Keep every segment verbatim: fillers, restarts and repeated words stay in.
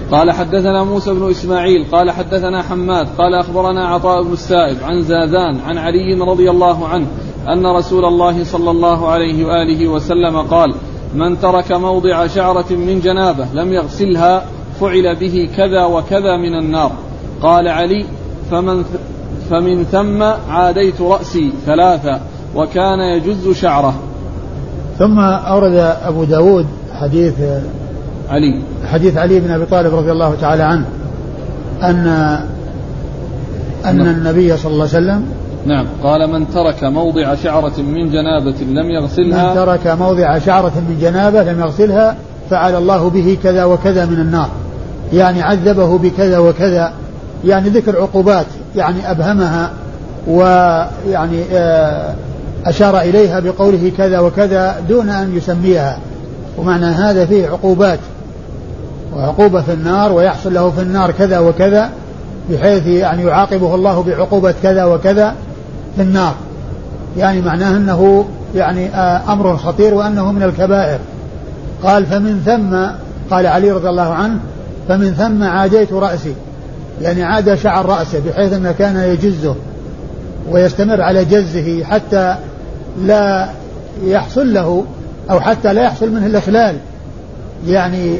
قال حدثنا موسى بن إسماعيل قال حدثنا حماد قال أخبرنا عطاء بن السائب عن زادان عن علي رضي الله عنه أن رسول الله صلى الله عليه وآله وسلم قال: من ترك موضع شعرة من جنابة لم يغسلها فعل به كذا وكذا من النار. قال علي: فمن, فمن ثم عاديت رأسي ثلاثة وكان يجز شعره. ثم أورد أبو داود حديث علي حديث علي بن أبي طالب رضي الله تعالى عنه أن أن نعم. النبي صلى الله عليه وسلم نعم قال: من ترك موضع شعرة من جنابة لم يغسلها من ترك موضع شعرة من جنابة لم يغسلها فعل الله به كذا وكذا من النار، يعني عذبه بكذا وكذا، يعني ذكر عقوبات يعني أبهمها ويعني أشار إليها بقوله كذا وكذا دون أن يسميها، ومعنى هذا فيه عقوبات وعقوبة في النار ويحصل له في النار كذا وكذا، بحيث يعني يعاقبه الله بعقوبة كذا وكذا في النار، يعني معناه أنه يعني أمر خطير وأنه من الكبائر. قال: فمن ثم، قال علي رضي الله عنه: فمن ثم عاديت رأسي، يعني عاد شعر رأسه بحيث أنه كان يجزه ويستمر على جزه حتى لا يحصل له أو حتى لا يحصل منه الإخلال يعني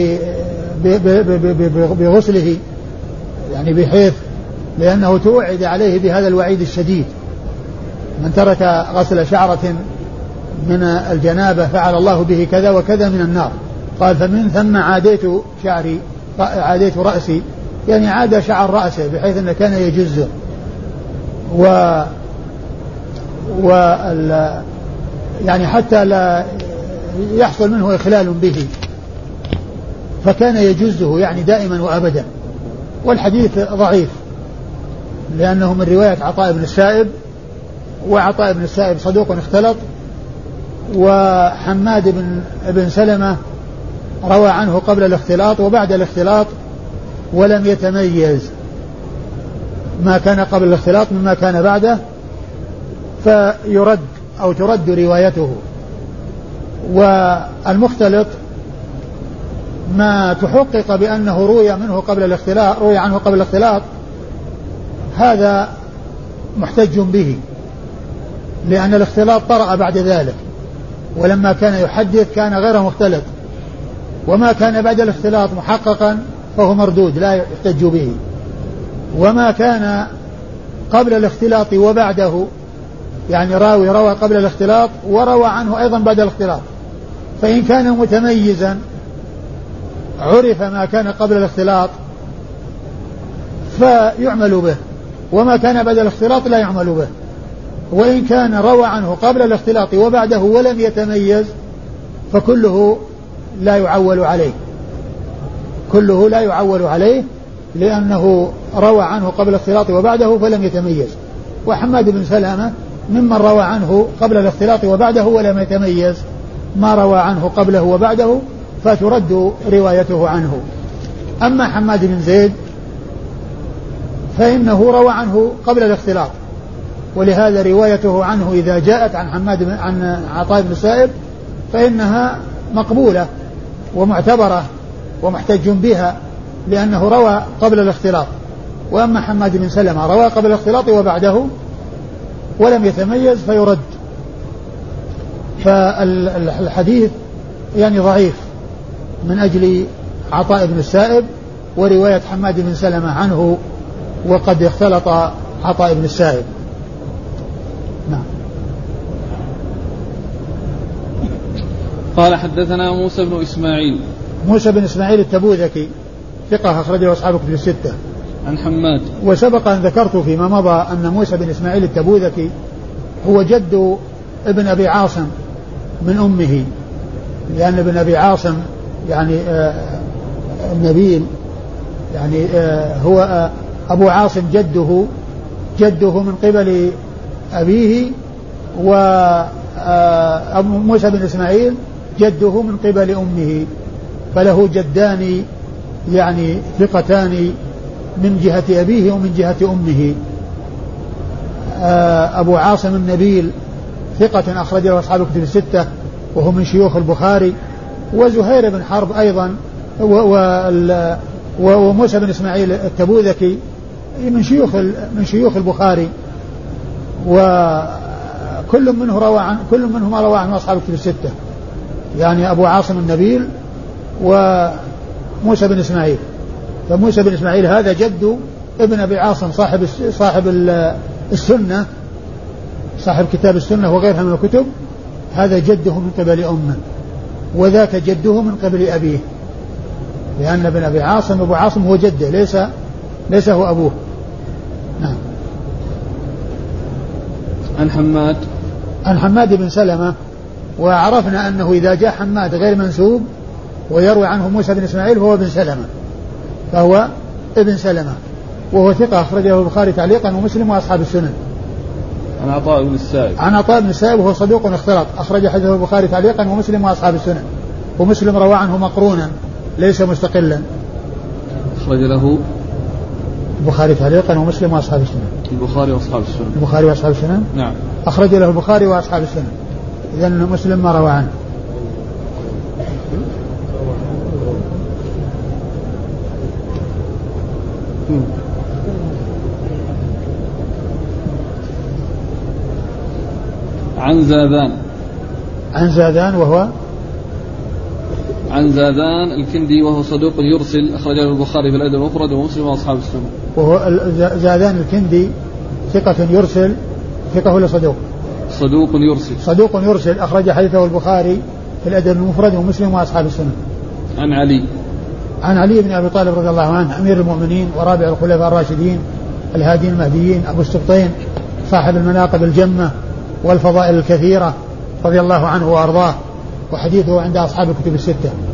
بغسله، يعني بحيث لأنه توعد عليه بهذا الوعيد الشديد: من ترك غسل شعرة من الجنابة فعل الله به كذا وكذا من النار. قال: فمن ثم عاديت شعري عاديت رأسي، يعني عاد شعر رأسه بحيث أنه كان يجزه و, و يعني حتى لا يحصل منه إخلال به، فكان يجزه يعني دائما وأبدا. والحديث ضعيف لأنه من رواية عطاء بن السائب، وعطاء بن السائب صدوق اختلط، وحماد بن, بن سلمة روى عنه قبل الاختلاط وبعد الاختلاط ولم يتميز ما كان قبل الاختلاط مما كان بعده، فيرد أو ترد روايته. والمختلط ما تحقق بأنه روي منه قبل الاختلاط روي عنه قبل الاختلاط هذا محتج به، لأن الاختلاط طرأ بعد ذلك، ولما كان يحدث كان غير مختلط، وما كان بعد الاختلاط محققا فهو مردود لا يحتج به، وما كان قبل الاختلاط وبعده يعني راوي روى قبل الاختلاط وروى عنه أيضا بعد الاختلاط، فإن كان متميزا عرف ما كان قبل الاختلاط فيعمل به، وما كان بعد الاختلاط لا يعمل به. وإن كان روى عنه قبل الاختلاط وبعده ولم يتميز فكله لا يعول عليه كله لا يعول عليه لأنه روى عنه قبل الاختلاط وبعده فلم يتميز. وحماد بن سلامة ممن روى عنه قبل الاختلاط وبعده ولم يتميز ما روى عنه قبله وبعده، فترد روايته عنه. أما حماد بن زيد فإنه روى عنه قبل الاختلاط، ولهذا روايته عنه إذا جاءت عن حماد عن عطاء بن السائب فإنها مقبولة ومعتبرة ومحتج بها لأنه روى قبل الاختلاط. وأما حماد بن سلمة روى قبل الاختلاط وبعده ولم يتميز فيرد. فالحديث يعني ضعيف من أجل عطاء بن السائب ورواية حماد بن سلمة عنه، وقد اختلط عطاء بن السائب. نعم. قال حدثنا موسى بن إسماعيل موسى بن إسماعيل التبوذكي ثقة أخرجه أصحاب كتب الستة. عن حماد. وسبق أن ذكرت فيما مضى أن موسى بن إسماعيل التبوذكي هو جد ابن أبي عاصم من أمه، لأن ابن أبي عاصم يعني آه النبيل يعني آه هو آه أبو عاصم جده جده من قبل أبيه، وأبو موسى بن إسماعيل جده من قبل أمه، فله جدان يعني ثقتان من جهة أبيه ومن جهة أمه. أبو عاصم النبيل ثقة أخرجه أصحاب الكتب الستة وهو من شيوخ البخاري. وزهير بن حرب أيضا وموسى بن إسماعيل التبوذكي من شيوخ من شيوخ البخاري، وكل منه روى عن كل منهما روى عن أصحاب الكتب الستة، يعني أبو عاصم النبيل وموسى بن إسماعيل. فموسى بن إسماعيل هذا جد ابن أبي عاصم صاحب صاحب السنة، صاحب كتاب السنة وغيرها من الكتب، هذا جده من قبل أمه، وذاك جده من قبل أبيه، لأن ابن أبي عاصم أبو عاصم هو جده، ليس ليس هو أبوه. نعم. عن حماد عن حماد بن سلمة، وعرفنا أنه إذا جاء حماد غير منسوب ويروي عنه موسى بن إسماعيل فهو ابن سلمة، فهو ابن سلمة، وهو ثقة أخرجه البخاري تعليقا ومسلم وأصحاب السنن. عن عطاء بن السائب عن عطاء بن السائب وهو صدوق اختلط، أخرج حديثه البخاري تعليقا ومسلم وأصحاب السنن، ومسلم روى عنه مقرونا ليس مستقلا. أخرج له البخاري تعليقا ومسلم وأصحاب السنن. البخاري وأصحاب السنن. البخاري وأصحاب السنن. نعم. أخرج له البخاري وأصحاب السنن، إذن مسلم ما روى عنه. عن زاذان عن زاذان وهو عن زاذان الكندي وهو صدوق يرسل، أخرجه البخاري في الأدب المفرد ومسلم وأصحاب السنن. وهو زاذان الكندي ثقة يرسل، ثقة ولا صدوق؟ صدوق يرسل. صدوق يرسل، أخرج حديثه البخاري في الأدب المفرد ومسلم وأصحاب السنن. عن علي عن علي بن أبي طالب رضي الله عنه أمير المؤمنين ورابع الخلفاء الراشدين الهادين المهديين أبو السبطين صاحب المناقب الجمة والفضائل الكثيرة رضي الله عنه وأرضاه، وحديثه عند أصحاب الكتب الستة.